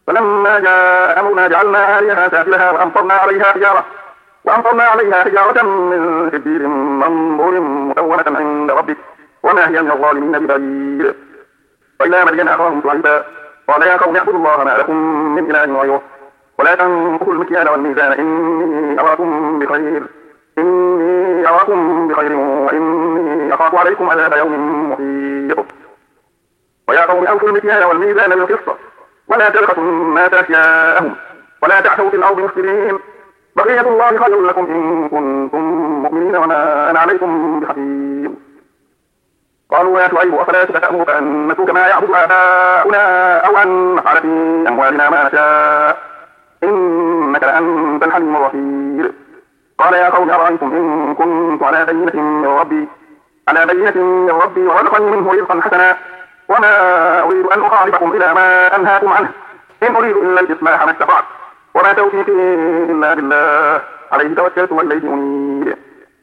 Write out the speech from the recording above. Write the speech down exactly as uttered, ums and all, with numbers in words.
فلما جاء أمرنا جعلنا عاليها سافلها وأمطرنا عليها حجارة وأمطرنا عليها حجارة من سجيل منضود مسومة عند ربك وما هي من الظالمين ببعيد. وإلى مدين أخاهم شعيبا قال يا قوم اعبدوا الله ما لكم من إله غيره ولا تنقصوا المكيال والميزان إني أراكم بخير إني أراكم بخير وإني أخاف عليكم عذاب يوم محيط. ويا قوم أوفوا المكيال والميزان بالقسط ولا تبخسوا الناس أشياءهم ولا تعثوا في الأرض مفسدين بقية الله خير لكم إن كنتم مؤمنين وما أنا عليكم بحفيظ. قالوا يا شعيب أفلا تأمرك أن نترك ما يعبد آباؤنا أو أن نفعل في أموالنا ما نشاء إنك لأنت الحليم الرشيد. قال يا قوم أرأيتم إن كنت على بينة من ربي على بينة من ربي ورزقني منه رزقا حسنا وما أريد أن أخالفكم إلى ما أنهاكم عنه إن أريد إلا الإصلاح ما استطعت وما توفيقي إلا بالله عليه توكلت وإليه أنيب.